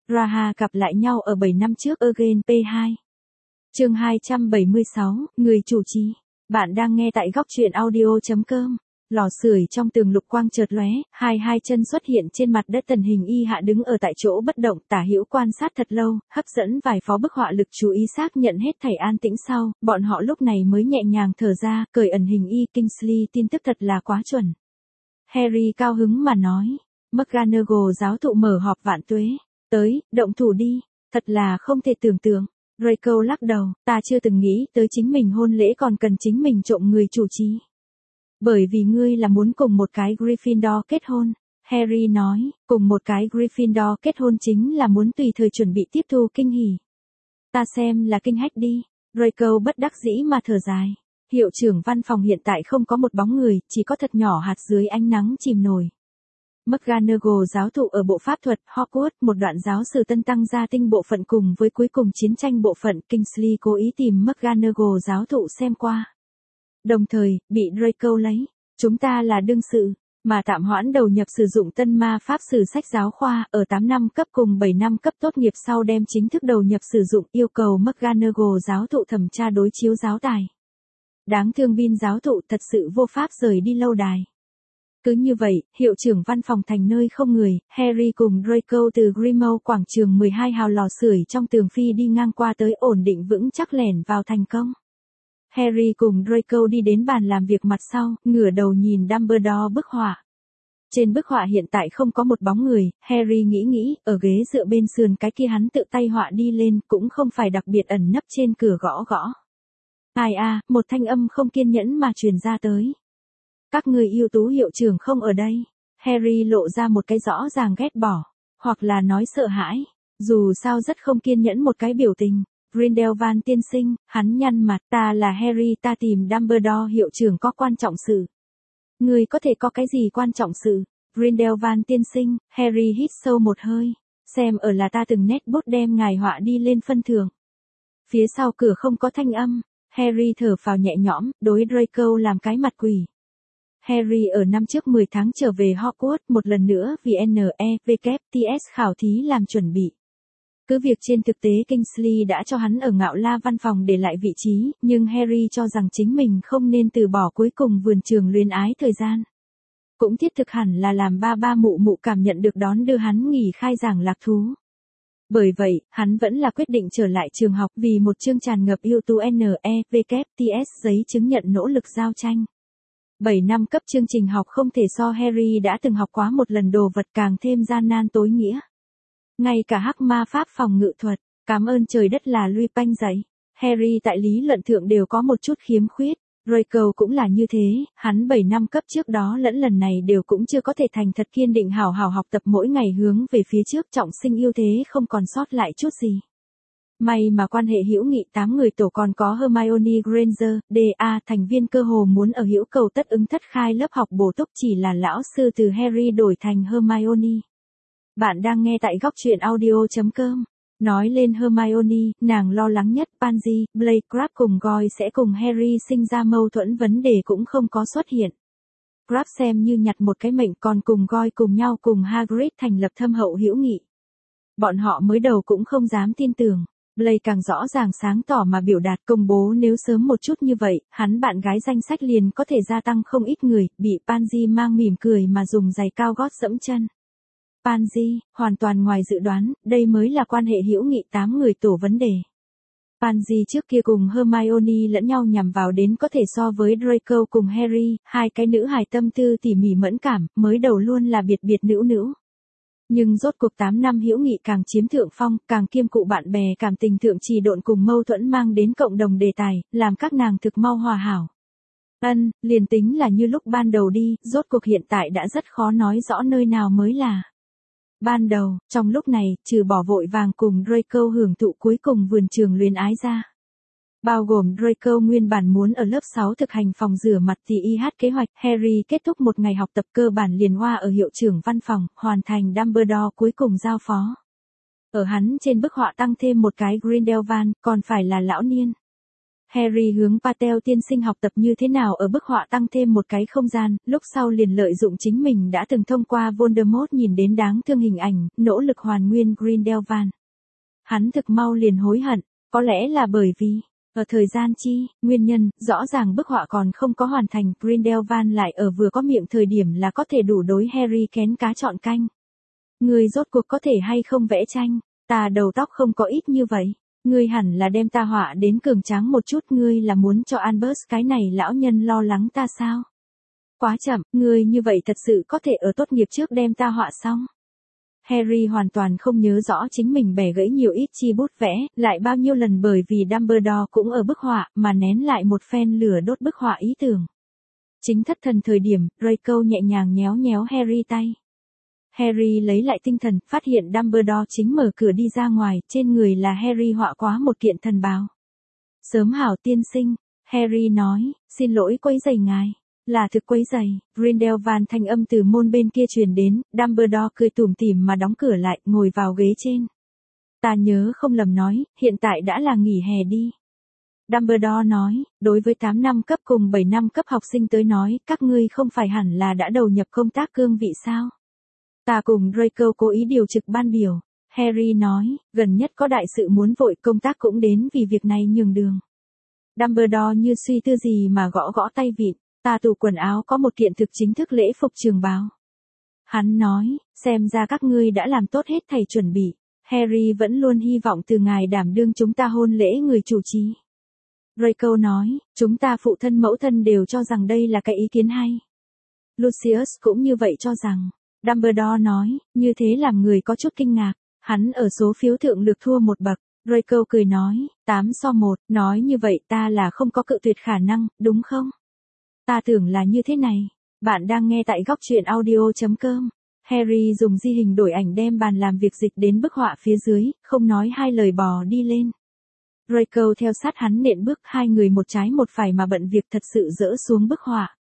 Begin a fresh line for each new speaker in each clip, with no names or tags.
Raha gặp lại nhau ở 7 năm trước Again P2. Chương 276, người chủ trì. Bạn đang nghe tại góc truyện audio.com. Lò sưởi trong tường lục quang chợt lóe, hai chân xuất hiện trên mặt đất, Tần Hình Y Hạ đứng ở tại chỗ bất động, tả hữu quan sát thật lâu, hấp dẫn vài phó bức họa lực chú ý, xác nhận hết thảy an tĩnh sau, bọn họ lúc này mới nhẹ nhàng thở ra, cởi ẩn hình y. Kingsley, tin tức thật là quá chuẩn. Harry cao hứng mà nói. McGonagall giáo thụ mở họp vạn tuế. Tới, động thủ đi. Thật là không thể tưởng tượng. Draco lắc đầu, ta chưa từng nghĩ tới chính mình hôn lễ còn cần chính mình trộm người chủ trì. Bởi vì ngươi là muốn cùng một cái Gryffindor kết hôn. Harry nói, cùng một cái Gryffindor kết hôn chính là muốn tùy thời chuẩn bị tiếp thu kinh hỉ. Ta xem là kinh hách đi. Draco bất đắc dĩ mà thở dài. Hiệu trưởng văn phòng hiện tại không có một bóng người, chỉ có thật nhỏ hạt dưới ánh nắng chìm nổi. McGonagall giáo thụ ở bộ pháp thuật Hogwarts, một đoạn giáo sử tân tăng gia tinh bộ phận cùng với cuối cùng chiến tranh bộ phận. Kingsley cố ý tìm McGonagall giáo thụ xem qua. Đồng thời, bị Draco lấy. Chúng ta là đương sự, mà tạm hoãn đầu nhập sử dụng tân ma pháp sử sách giáo khoa, ở 8 năm cấp cùng 7 năm cấp tốt nghiệp sau đem chính thức đầu nhập sử dụng, yêu cầu McGonagall giáo thụ thẩm tra đối chiếu giáo tài. Đáng thương Bin giáo thụ thật sự vô pháp rời đi lâu đài. Cứ như vậy, hiệu trưởng văn phòng thành nơi không người, Harry cùng Draco từ Grimmauld quảng trường 12 hào lò sưởi trong tường phi đi ngang qua tới, ổn định vững chắc lẻn vào thành công. Harry cùng Draco đi đến bàn làm việc mặt sau, ngửa đầu nhìn Dumbledore bức họa. Trên bức họa hiện tại không có một bóng người, Harry nghĩ, ở ghế dựa bên sườn cái kia hắn tự tay họa đi lên, cũng không phải đặc biệt ẩn nấp trên cửa gõ. Ai à, một thanh âm không kiên nhẫn mà truyền ra tới. Các người yêu tú hiệu trưởng không ở đây. Harry lộ ra một cái rõ ràng ghét bỏ, hoặc là nói sợ hãi, dù sao rất không kiên nhẫn một cái biểu tình. Grindelwald tiên sinh, hắn nhăn mặt, ta là Harry, ta tìm Dumbledore hiệu trưởng có quan trọng sự. Người có thể có cái gì quan trọng sự? Grindelwald tiên sinh, Harry hít sâu một hơi, xem ở là ta từng nét bút đem ngài họa đi lên phân thưởng. Phía sau cửa không có thanh âm, Harry thở phào nhẹ nhõm, đối Draco làm cái mặt quỷ. Harry ở năm trước 10 tháng trở về Hogwarts một lần nữa vì NEWTS khảo thí làm chuẩn bị. Cứ việc trên thực tế Kingsley đã cho hắn ở Ngạo La văn phòng để lại vị trí, nhưng Harry cho rằng chính mình không nên từ bỏ cuối cùng vườn trường luyến ái thời gian. Cũng thiết thực hẳn là làm ba mụ cảm nhận được đón đưa hắn nghỉ khai giảng lạc thú. Bởi vậy, hắn vẫn là quyết định trở lại trường học vì một chương tràn ngập ưu tú NEWTS giấy chứng nhận nỗ lực giao tranh. 7 năm cấp chương trình học không thể so Harry đã từng học quá một lần đồ vật càng thêm gian nan tối nghĩa. Ngay cả hắc ma pháp phòng ngự thuật, cảm ơn trời đất là Lupin dạy. Harry tại lý luận thượng đều có một chút khiếm khuyết. Draco cũng là như thế, hắn 7 năm cấp trước đó lẫn lần này đều cũng chưa có thể thành thật kiên định hào học tập mỗi ngày hướng về phía trước, trọng sinh ưu thế không còn sót lại chút gì. May mà quan hệ hữu nghị 8 người tổ còn có Hermione Granger, D.A. thành viên cơ hồ muốn ở hữu cầu tất ứng thất khai lớp học bổ túc, chỉ là lão sư từ Harry đổi thành Hermione. Bạn đang nghe tại góc truyện audio.com. Nói lên Hermione, nàng lo lắng nhất Pansy, Blake Crabbe cùng Goyle sẽ cùng Harry sinh ra mâu thuẫn, vấn đề cũng không có xuất hiện. Crabbe xem như nhặt một cái mệnh, còn cùng Goyle cùng nhau cùng Hagrid thành lập thâm hậu hữu nghị. Bọn họ mới đầu cũng không dám tin tưởng. Blake càng rõ ràng sáng tỏ mà biểu đạt, công bố nếu sớm một chút như vậy, hắn bạn gái danh sách liền có thể gia tăng không ít người, bị Pansy mang mỉm cười mà dùng giày cao gót dẫm chân. Pansy, hoàn toàn ngoài dự đoán, đây mới là quan hệ hữu nghị 8 người tổ vấn đề. Pansy trước kia cùng Hermione lẫn nhau nhằm vào đến có thể so với Draco cùng Harry, hai cái nữ hài tâm tư tỉ mỉ mẫn cảm, mới đầu luôn là biệt nữ. Nhưng rốt cuộc 8 năm hữu nghị càng chiếm thượng phong, càng kiêm cụ bạn bè cảm tình thượng trì độn cùng mâu thuẫn mang đến cộng đồng đề tài, làm các nàng thực mau hòa hảo. Liền tính là như lúc ban đầu đi, rốt cuộc hiện tại đã rất khó nói rõ nơi nào mới là ban đầu. Trong lúc này, trừ bỏ vội vàng cùng Draco hưởng thụ cuối cùng vườn trường luyến ái ra. Bao gồm Draco nguyên bản muốn ở lớp 6 thực hành phòng rửa mặt thì kế hoạch, Harry kết thúc một ngày học tập cơ bản liền hoa ở hiệu trưởng văn phòng, hoàn thành Dumbledore cuối cùng giao phó. Ở hắn trên bức họa tăng thêm một cái Grindelwald, còn phải là lão niên. Harry hướng Patel tiên sinh học tập như thế nào ở bức họa tăng thêm một cái không gian, lúc sau liền lợi dụng chính mình đã từng thông qua Voldemort nhìn đến đáng thương hình ảnh, nỗ lực hoàn nguyên Grindelwald. Hắn thực mau liền hối hận, có lẽ là bởi vì, ở thời gian nguyên nhân, rõ ràng bức họa còn không có hoàn thành, Grindelwald lại ở vừa có miệng thời điểm là có thể đủ đối Harry kén cá chọn canh. Ngươi rốt cuộc có thể hay không vẽ tranh, ta đầu tóc không có ít như vậy. Ngươi hẳn là đem ta họa đến cường tráng một chút, ngươi là muốn cho Albus cái này lão nhân lo lắng ta sao? Quá chậm, ngươi như vậy thật sự có thể ở tốt nghiệp trước đem ta họa xong. Harry hoàn toàn không nhớ rõ chính mình bẻ gãy nhiều ít chi bút vẽ, lại bao nhiêu lần bởi vì Dumbledore cũng ở bức họa mà nén lại một phen lửa đốt bức họa ý tưởng. Chính thất thần thời điểm, Draco nhẹ nhàng nhéo nhéo Harry tay. Harry lấy lại tinh thần, phát hiện Dumbledore chính mở cửa đi ra ngoài, trên người là Harry họa quá một kiện thần bào. Sớm hảo tiên sinh, Harry nói, xin lỗi quấy rầy ngài. Là thực quấy rầy, Grindelwald thanh âm từ môn bên kia truyền đến, Dumbledore cười tủm tỉm mà đóng cửa lại, ngồi vào ghế trên. Ta nhớ không lầm nói, hiện tại đã là nghỉ hè đi. Dumbledore nói, đối với 8 năm cấp cùng 7 năm cấp học sinh tới nói, các ngươi không phải hẳn là đã đầu nhập công tác cương vị sao? Ta cùng Draco cố ý điều trực ban biểu. Harry nói, gần nhất có đại sự muốn vội, công tác cũng đến vì việc này nhường đường. Dumbledore như suy tư gì mà gõ gõ tay vịn, ta tủ quần áo có một kiện thực chính thức lễ phục trường bào. Hắn nói, xem ra các ngươi đã làm tốt hết thầy chuẩn bị. Harry vẫn luôn hy vọng từ ngài đảm đương chúng ta hôn lễ người chủ trì. Draco nói, chúng ta phụ thân mẫu thân đều cho rằng đây là cái ý kiến hay. Lucius cũng như vậy cho rằng. Dumbledore nói, như thế làm người có chút kinh ngạc, hắn ở số phiếu thượng lược thua một bậc. Draco cười nói, 8-1, nói như vậy ta là không có cự tuyệt khả năng, đúng không? Ta tưởng là như thế này, bạn đang nghe tại góc truyện audio.com. Harry dùng di hình đổi ảnh đem bàn làm việc dịch đến bức họa phía dưới, không nói hai lời bò đi lên. Draco theo sát hắn nện bước, hai người một trái một phải mà bận việc thật sự dỡ xuống bức họa.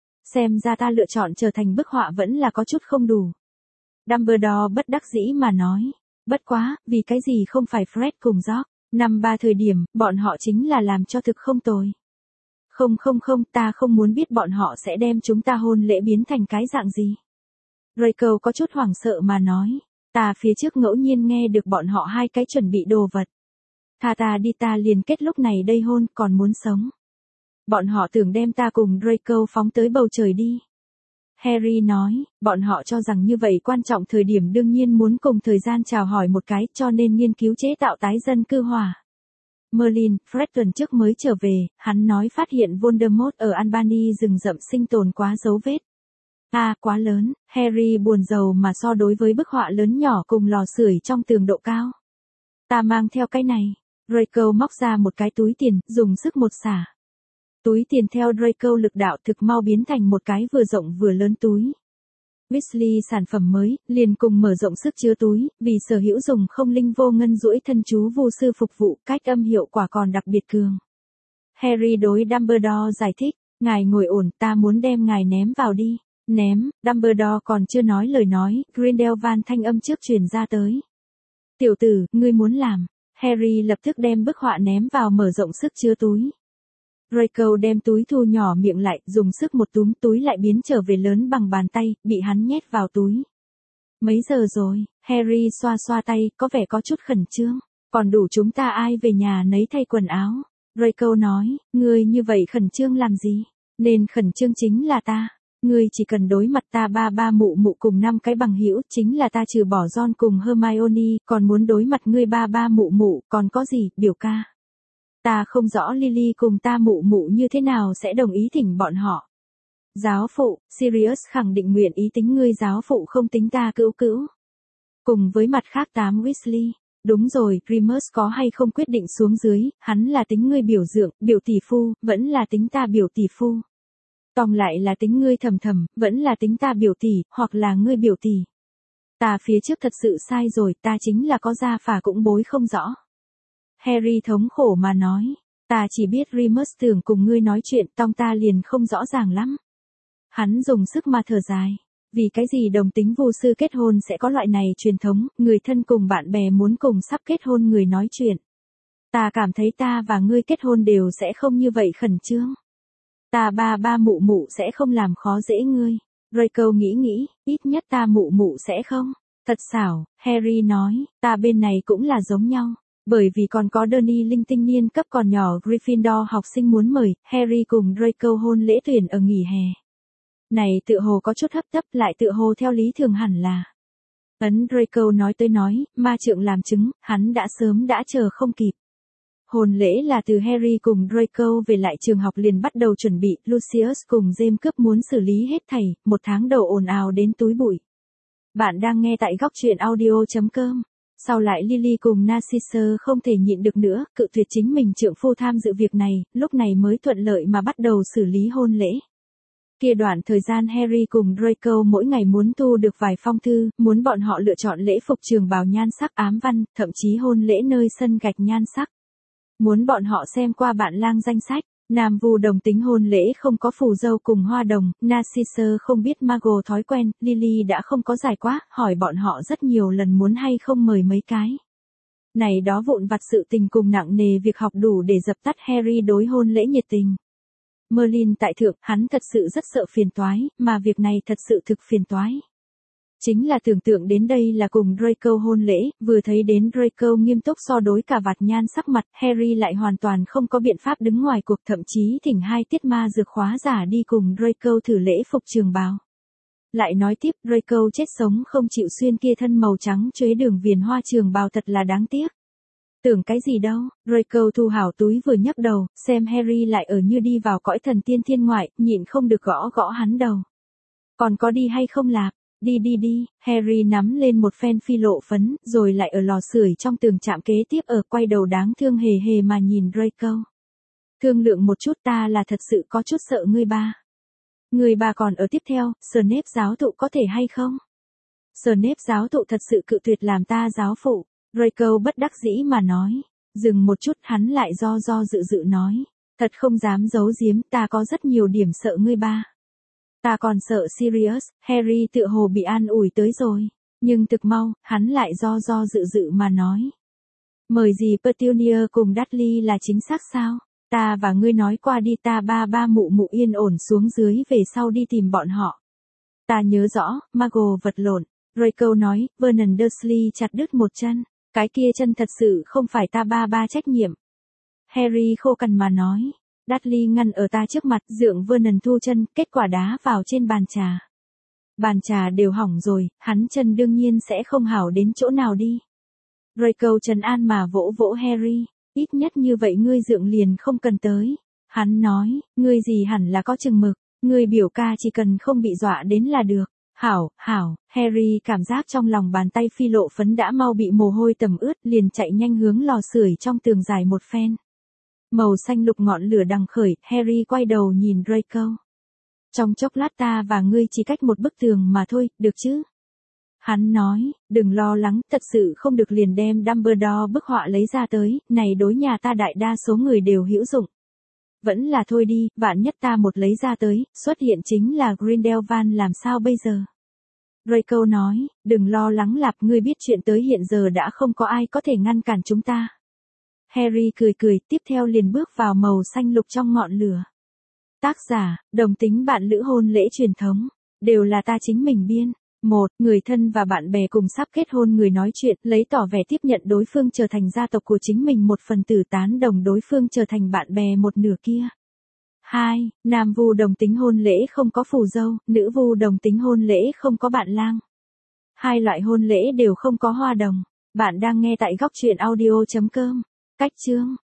Xem ra ta lựa chọn trở thành bức họa vẫn là có chút không đủ. Dumbledore bất đắc dĩ mà nói. Bất quá, vì cái gì không phải Fred cùng George, năm 3 thời điểm, bọn họ chính là làm cho thực không tồi. Không, ta không muốn biết bọn họ sẽ đem chúng ta hôn lễ biến thành cái dạng gì. Draco có chút hoảng sợ mà nói. Ta phía trước ngẫu nhiên nghe được bọn họ hai cái chuẩn bị đồ vật. Tha ta đi, ta liền kết lúc này đây hôn, còn muốn sống. Bọn họ tưởng đem ta cùng Draco phóng tới bầu trời đi. Harry nói, bọn họ cho rằng như vậy quan trọng thời điểm đương nhiên muốn cùng thời gian chào hỏi một cái, cho nên nghiên cứu chế tạo tái dân cư hỏa. Merlin, Fred tuần trước mới trở về, hắn nói phát hiện Voldemort ở Albany rừng rậm sinh tồn quá dấu vết. Quá lớn, Harry buồn rầu mà so đối với bức họa lớn nhỏ cùng lò sưởi trong tường độ cao. Ta mang theo cái này. Draco móc ra một cái túi tiền, dùng sức một xả. Túi tiền theo Draco lực đạo thực mau biến thành một cái vừa rộng vừa lớn túi. Weasley sản phẩm mới, liền cùng mở rộng sức chứa túi, vì sở hữu dùng không linh vô ngân duỗi thân chú vu sư phục vụ, cách âm hiệu quả còn đặc biệt cường. Harry đối Dumbledore giải thích, ngài ngồi ổn, ta muốn đem ngài ném vào đi. Ném, Dumbledore còn chưa nói lời nói, Grindelwald thanh âm trước truyền ra tới. Tiểu tử, ngươi muốn làm. Harry lập tức đem bức họa ném vào mở rộng sức chứa túi. Draco đem túi thu nhỏ miệng lại, dùng sức một túm, túi lại biến trở về lớn bằng bàn tay, bị hắn nhét vào túi. Mấy giờ rồi? Harry xoa xoa tay, có vẻ có chút khẩn trương. Còn đủ chúng ta ai về nhà nấy thay quần áo. Draco nói, ngươi như vậy khẩn trương làm gì? Nên khẩn trương chính là ta. Ngươi chỉ cần đối mặt ta ba mụ mụ cùng 5 cái bằng hữu, chính là ta trừ bỏ Ron cùng Hermione, còn muốn đối mặt ngươi ba mụ mụ, còn có gì, biểu ca. Ta không rõ Lily cùng ta mụ mụ như thế nào sẽ đồng ý thỉnh bọn họ. Giáo phụ, Sirius khẳng định nguyện ý tính ngươi giáo phụ không tính ta cữu. Cùng với mặt khác 8 Weasley. Đúng rồi, Remus có hay không quyết định xuống dưới, hắn là tính ngươi biểu dượng, biểu tỷ phu, vẫn là tính ta biểu tỷ phu. Tóm lại là tính ngươi thầm, vẫn là tính ta biểu tỷ, hoặc là ngươi biểu tỷ. Ta phía trước thật sự sai rồi, ta chính là có gia phả cũng bối không rõ. Harry thống khổ mà nói, ta chỉ biết Remus tưởng cùng ngươi nói chuyện, tông ta liền không rõ ràng lắm. Hắn dùng sức mà thở dài, vì cái gì đồng tính vu sư kết hôn sẽ có loại này truyền thống, người thân cùng bạn bè muốn cùng sắp kết hôn người nói chuyện. Ta cảm thấy ta và ngươi kết hôn đều sẽ không như vậy khẩn trương. Ta ba mụ mụ sẽ không làm khó dễ ngươi. Draco nghĩ, ít nhất ta mụ mụ sẽ không. Thật xảo, Harry nói, ta bên này cũng là giống nhau. Bởi vì còn có Dursley linh tinh niên cấp còn nhỏ Gryffindor học sinh muốn mời, Harry cùng Draco hôn lễ tuyển ở nghỉ hè. Này tựa hồ có chút hấp tấp lại tựa hồ theo lý thường hẳn là. Draco nói, ma trượng làm chứng, hắn đã sớm đã chờ không kịp. Hôn lễ là từ Harry cùng Draco về lại trường học liền bắt đầu chuẩn bị, Lucius cùng James cướp muốn xử lý hết thảy, một tháng đầu ồn ào đến túi bụi. Bạn đang nghe tại góc truyện audio.com. Sau lại Lily cùng Narcisse không thể nhịn được nữa, cự tuyệt chính mình trượng phu tham dự việc này, lúc này mới thuận lợi mà bắt đầu xử lý hôn lễ. Kia đoạn thời gian Harry cùng Draco mỗi ngày muốn thu được vài phong thư, muốn bọn họ lựa chọn lễ phục trường bào nhan sắc ám văn, thậm chí hôn lễ nơi sân gạch nhan sắc. Muốn bọn họ xem qua bạn lang danh sách. Nam Vu đồng tính hôn lễ không có phù dâu cùng hoa đồng, Narcisse không biết Margot thói quen, Lily đã không có giải quá, hỏi bọn họ rất nhiều lần muốn hay không mời mấy cái. Này đó vụn vặt sự tình cùng nặng nề việc học đủ để dập tắt Harry đối hôn lễ nhiệt tình. Merlin tại thượng, hắn thật sự rất sợ phiền toái, mà việc này thật sự thực phiền toái. Chính là tưởng tượng đến đây là cùng Draco hôn lễ, vừa thấy đến Draco nghiêm túc so đối cả vạt nhan sắc mặt, Harry lại hoàn toàn không có biện pháp đứng ngoài cuộc, thậm chí thỉnh 2 tiết ma dược khóa giả đi cùng Draco thử lễ phục trường bào. Lại nói tiếp, Draco chết sống không chịu xuyên kia thân màu trắng chuế đường viền hoa trường bào thật là đáng tiếc. Tưởng cái gì đâu, Draco thu hảo túi vừa nhấc đầu, xem Harry lại ở như đi vào cõi thần tiên thiên ngoại, nhịn không được gõ hắn đầu. Còn có đi hay không lạp? Đi, Harry nắm lên một phen phi lộ phấn, rồi lại ở lò sưởi trong tường trạm kế tiếp ở quay đầu đáng thương hề hề mà nhìn Draco. Thương lượng một chút, ta là thật sự có chút sợ ngươi ba. Người bà còn ở tiếp theo, Snape giáo thụ có thể hay không? Snape giáo thụ thật sự cự tuyệt làm ta giáo phụ. Draco bất đắc dĩ mà nói. Dừng một chút, hắn lại do dự nói. Thật không dám giấu giếm, ta có rất nhiều điểm sợ ngươi ba. Ta còn sợ Sirius, Harry tựa hồ bị an ủi tới rồi. Nhưng thực mau, hắn lại do dự mà nói. Mời gì Petunia cùng Dudley là chính xác sao? Ta và ngươi nói qua đi, ta ba mụ mụ yên ổn xuống dưới về sau đi tìm bọn họ. Ta nhớ rõ, Margot vật lộn. Draco nói, Vernon Dursley chặt đứt một chân. Cái kia chân thật sự không phải ta ba trách nhiệm. Harry khô cằn mà nói. Dudley ngăn ở ta trước mặt, dượng Vernon thu chân, kết quả đá vào trên bàn trà. Bàn trà đều hỏng rồi, hắn chân đương nhiên sẽ không hảo đến chỗ nào đi. Draco trấn an mà vỗ Harry, ít nhất như vậy ngươi dượng liền không cần tới. Hắn nói, ngươi gì hẳn là có chừng mực, ngươi biểu ca chỉ cần không bị dọa đến là được. Hảo, Harry cảm giác trong lòng bàn tay phi lộ phấn đã mau bị mồ hôi tầm ướt, liền chạy nhanh hướng lò sưởi trong tường dài một phen. Màu xanh lục ngọn lửa đằng khởi, Harry quay đầu nhìn Draco. Trong chốc lát ta và ngươi chỉ cách một bức tường mà thôi, được chứ? Hắn nói, đừng lo lắng, thật sự không được liền đem Dumbledore bức họa lấy ra tới, này đối nhà ta đại đa số người đều hữu dụng. Vẫn là thôi đi, vạn nhất ta một lấy ra tới, xuất hiện chính là Grindelwald làm sao bây giờ? Draco nói, đừng lo lắng lạp, ngươi biết chuyện tới hiện giờ đã không có ai có thể ngăn cản chúng ta. Harry cười, tiếp theo liền bước vào màu xanh lục trong ngọn lửa. Tác giả, đồng tính bạn lữ hôn lễ truyền thống, đều là ta chính mình biên. Người thân và bạn bè cùng sắp kết hôn người nói chuyện, lấy tỏ vẻ tiếp nhận đối phương trở thành gia tộc của chính mình, một phần tử tán đồng đối phương trở thành bạn bè một nửa kia. 2. Nam Vu đồng tính hôn lễ không có phù dâu, nữ Vu đồng tính hôn lễ không có bạn lang. Hai loại hôn lễ đều không có hoa đồng. Bạn đang nghe tại góc truyện audio.com. Cách chương